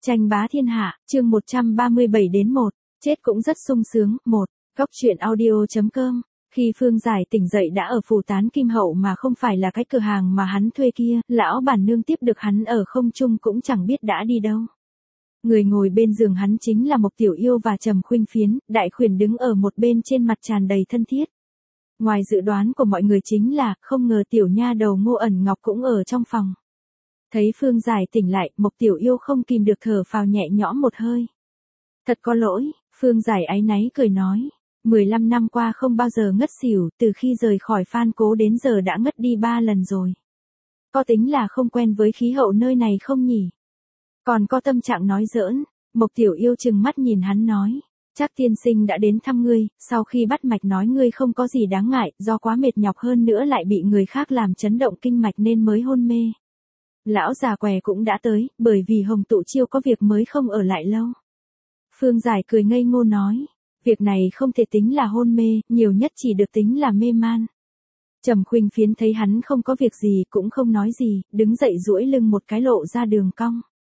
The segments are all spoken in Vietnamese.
Tranh bá thiên hạ, chương 137-1, chết cũng rất sung sướng, 1, góc truyện audio.com. Khi Phương Giải tỉnh dậy đã ở phủ Tán Kim Hậu mà không phải là cái cửa hàng mà hắn thuê kia, lão bản nương tiếp được hắn ở không trung cũng chẳng biết đã đi đâu. Người ngồi bên giường hắn chính là Mộc Tiểu Yêu và Trầm Khuynh Phiến, Đại Khuyển đứng ở một bên trên mặt tràn đầy thân thiết. Ngoài dự đoán của mọi người chính là, không ngờ tiểu nha đầu Ngô Ẩn Ngọc cũng ở trong phòng. Thấy Phương Giải tỉnh lại, Mộc Tiểu Yêu không kìm được thở phào nhẹ nhõm một hơi. Thật có lỗi, Phương Giải áy náy cười nói. 15 năm qua không bao giờ ngất xỉu, từ khi rời khỏi Phan Cố đến giờ đã ngất đi 3 lần rồi. Có tính là không quen với khí hậu nơi này không nhỉ? Còn có tâm trạng nói giỡn, Mộc Tiểu Yêu trừng mắt nhìn hắn nói. Chắc tiên sinh đã đến thăm ngươi, sau khi bắt mạch nói ngươi không có gì đáng ngại, do quá mệt nhọc hơn nữa lại bị người khác làm chấn động kinh mạch nên mới hôn mê. Lão già què cũng đã tới, bởi vì Hồng Tụ Chiêu có việc mới không ở lại lâu. Phương Giải cười ngây ngô nói, việc này không thể tính là hôn mê, nhiều nhất chỉ được tính là mê man. Trầm Khuynh Phiến thấy hắn không có việc gì cũng không nói gì, đứng dậy duỗi lưng một cái lộ ra đường cong.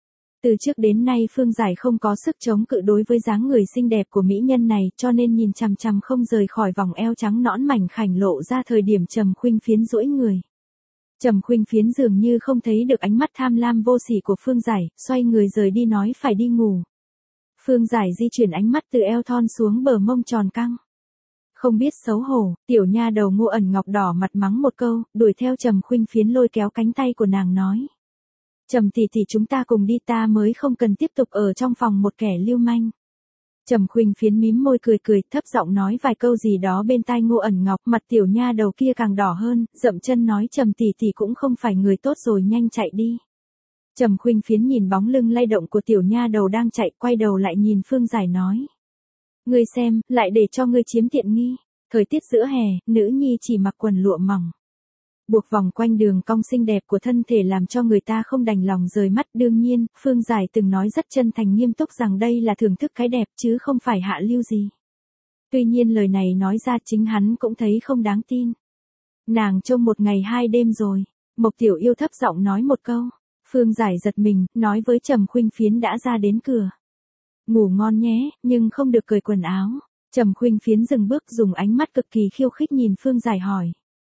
Từ trước đến nay Phương Giải không có sức chống cự đối với dáng người xinh đẹp của mỹ nhân này cho nên nhìn chằm chằm không rời khỏi vòng eo trắng nõn mảnh khảnh lộ ra thời điểm Trầm Khuynh Phiến duỗi người. Trầm Khuynh Phiến dường như không thấy được ánh mắt tham lam vô sỉ của Phương Giải, xoay người rời đi nói phải đi ngủ. Phương Giải di chuyển ánh mắt từ eo thon xuống bờ mông tròn căng. Không biết xấu hổ, tiểu nha đầu Ngô Ẩn Ngọc đỏ mặt mắng một câu, đuổi theo Trầm Khuynh Phiến lôi kéo cánh tay của nàng nói. Trầm tỷ tỷ chúng ta cùng đi, ta mới không cần tiếp tục ở trong phòng một kẻ lưu manh. Trầm Khuynh Phiến mím môi cười cười, thấp giọng nói vài câu gì đó bên tai Ngô Ẩn Ngọc, mặt tiểu nha đầu kia càng đỏ hơn, dậm chân nói Trầm tỷ tỷ cũng không phải người tốt rồi, nhanh chạy đi. Trầm Khuynh Phiến nhìn bóng lưng lay động của tiểu nha đầu đang chạy, quay đầu lại nhìn Phương Giải nói. Ngươi xem, lại để cho ngươi chiếm tiện nghi. Thời tiết giữa hè, nữ nhi chỉ mặc quần lụa mỏng. Buộc vòng quanh đường cong xinh đẹp của thân thể làm cho người ta không đành lòng rời mắt. Đương nhiên, Phương Giải từng nói rất chân thành nghiêm túc rằng đây là thưởng thức cái đẹp chứ không phải hạ lưu gì. Tuy nhiên lời này nói ra chính hắn cũng thấy không đáng tin. Nàng trông 1 ngày 2 đêm rồi. Mộc Tiểu Yêu thấp giọng nói một câu. Phương Giải giật mình, nói với Trầm Khuynh Phiến đã ra đến cửa. Ngủ ngon nhé, nhưng không được cởi quần áo. Trầm Khuynh Phiến dừng bước dùng ánh mắt cực kỳ khiêu khích nhìn Phương Giải hỏi.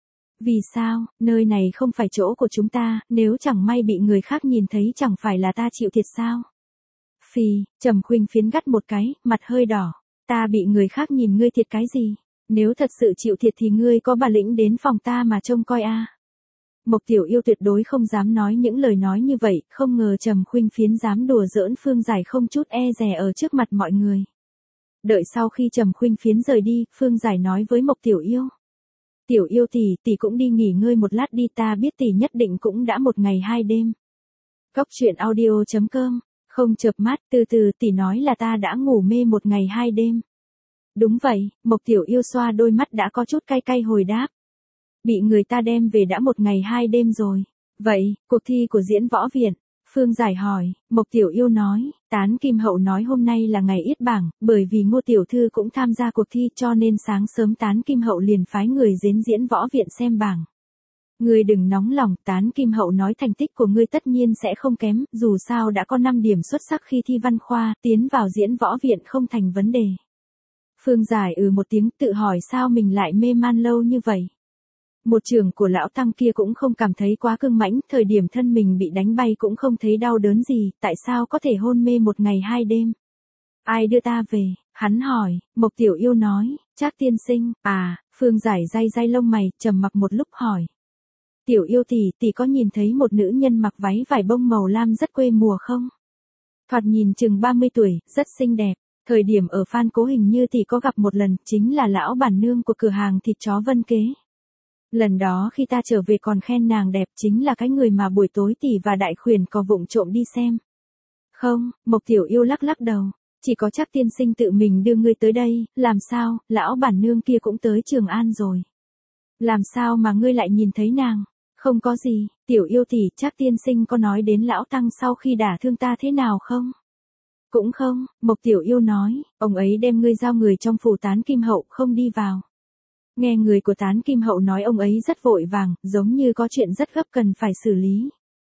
Vì sao, nơi này không phải chỗ của chúng ta, nếu chẳng may bị người khác nhìn thấy chẳng phải là ta chịu thiệt sao? Phì, Trầm Khuynh Phiến gắt một cái, mặt hơi đỏ. Ta bị người khác nhìn ngươi thiệt cái gì? Nếu thật sự chịu thiệt thì ngươi có bản lĩnh đến phòng ta mà trông coi a. Mộc Tiểu Yêu tuyệt đối không dám nói những lời nói như vậy, không ngờ Trầm Khuynh Phiến dám đùa giỡn Phương Giải không chút e dè ở trước mặt mọi người. Đợi sau khi Trầm Khuynh Phiến rời đi, Phương Giải nói với Mộc Tiểu Yêu. Tiểu Yêu tỷ cũng đi nghỉ ngơi một lát đi, ta biết tỷ nhất định cũng đã 1 ngày 2 đêm. Góc truyện audio.com, không chợp mắt, từ từ tỷ nói là ta đã ngủ mê 1 ngày 2 đêm. Đúng vậy, Mộc Tiểu Yêu xoa đôi mắt đã có chút cay cay hồi đáp. Bị người ta đem về đã 1 ngày 2 đêm rồi. Vậy, cuộc thi của Diễn Võ Viện. Phương Giải hỏi, Mộc Tiểu Yêu nói, Tán Kim Hậu nói hôm nay là ngày yết bảng, bởi vì Ngô Tiểu Thư cũng tham gia cuộc thi cho nên sáng sớm Tán Kim Hậu liền phái người đến Diễn Võ Viện xem bảng. Ngươi đừng nóng lòng, Tán Kim Hậu nói thành tích của ngươi tất nhiên sẽ không kém, dù sao đã có 5 điểm xuất sắc khi thi văn khoa, tiến vào Diễn Võ Viện không thành vấn đề. Phương Giải một tiếng tự hỏi sao mình lại mê man lâu như vậy. Một trường của lão tăng kia cũng không cảm thấy quá cưng mãnh, thời điểm thân mình bị đánh bay cũng không thấy đau đớn gì, tại sao có thể hôn mê 1 ngày 2 đêm? Ai đưa ta về? Hắn hỏi. Mộc Tiểu Yêu nói, Trác tiên sinh. À, Phương Giải day lông mày, trầm mặc một lúc hỏi. Tiểu Yêu tỷ có nhìn thấy một nữ nhân mặc váy vải bông màu lam rất quê mùa không? Thoạt nhìn chừng 30 tuổi, rất xinh đẹp. Thời điểm ở Phan Cố hình như tỷ có gặp một lần, chính là lão bản nương của cửa hàng thịt chó Vân Kế. Lần đó khi ta trở về còn khen nàng đẹp, chính là cái người mà buổi tối tỷ và Đại Khuyển có vụng trộm đi xem. Không, Mộc Tiểu Yêu lắc đầu, chỉ có Trác tiên sinh tự mình đưa ngươi tới đây, làm sao, lão bản nương kia cũng tới Trường An rồi. Làm sao mà ngươi lại nhìn thấy nàng? Không có gì, Tiểu Yêu tỷ, Trác tiên sinh có nói đến lão tăng sau khi đả thương ta thế nào không? Cũng không, Mộc Tiểu Yêu nói, ông ấy đem ngươi giao người trong phủ Tán Kim Hậu không đi vào. Nghe người của Tán Kim Hậu nói ông ấy rất vội vàng, giống như có chuyện rất gấp cần phải xử lý.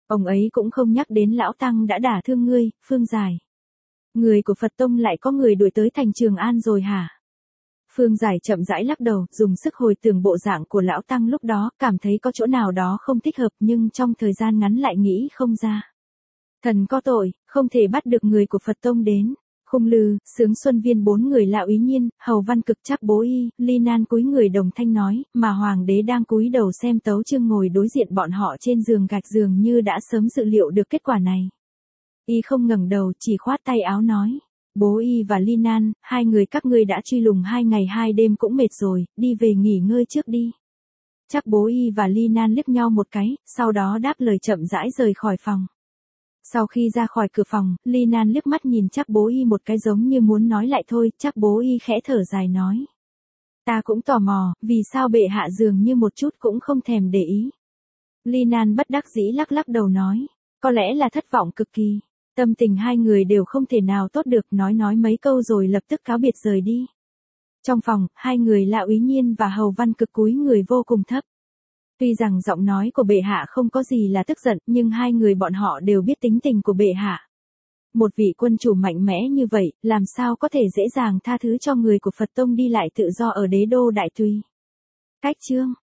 Ông ấy cũng không nhắc đến lão tăng đã đả thương ngươi, Phương Giải. Người của Phật Tông lại có người đuổi tới thành Trường An rồi hả? Phương Giải chậm rãi lắc đầu, dùng sức hồi tưởng bộ dạng của lão tăng lúc đó, cảm thấy có chỗ nào đó không thích hợp nhưng trong thời gian ngắn lại nghĩ không ra. Thần có tội, không thể bắt được người của Phật Tông đến. Khung Lư, Sướng Xuân Viên bốn người Lão Ý Nhiên, Hầu Văn Cực Trác Bố Y, Ly Nan cúi người đồng thanh nói, mà hoàng đế đang cúi đầu xem tấu chương ngồi đối diện bọn họ trên giường gạch dường như đã sớm dự liệu được kết quả này. Y không ngẩng đầu, chỉ khoát tay áo nói. Bố Y và Ly Nan, hai người các ngươi đã truy lùng 2 ngày 2 đêm cũng mệt rồi, đi về nghỉ ngơi trước đi. Trác Bố Y và Ly Nan liếc nhau một cái, sau đó đáp lời chậm rãi rời khỏi phòng. Sau khi ra khỏi cửa phòng, Ly Nan liếc mắt nhìn Trác Bố Y một cái giống như muốn nói lại thôi, Trác Bố Y khẽ thở dài nói. Ta cũng tò mò, vì sao bệ hạ dường như một chút cũng không thèm để ý. Ly Nan bất đắc dĩ lắc lắc đầu nói, có lẽ là thất vọng cực kỳ. Tâm tình hai người đều không thể nào tốt được, nói mấy câu rồi lập tức cáo biệt rời đi. Trong phòng, hai người Lão Ý Nhiên và Hầu Văn Cực cúi người vô cùng thấp. Tuy rằng giọng nói của bệ hạ không có gì là tức giận, nhưng hai người bọn họ đều biết tính tình của bệ hạ. Một vị quân chủ mạnh mẽ như vậy, làm sao có thể dễ dàng tha thứ cho người của Phật Tông đi lại tự do ở đế đô Đại Tùy. Cách chương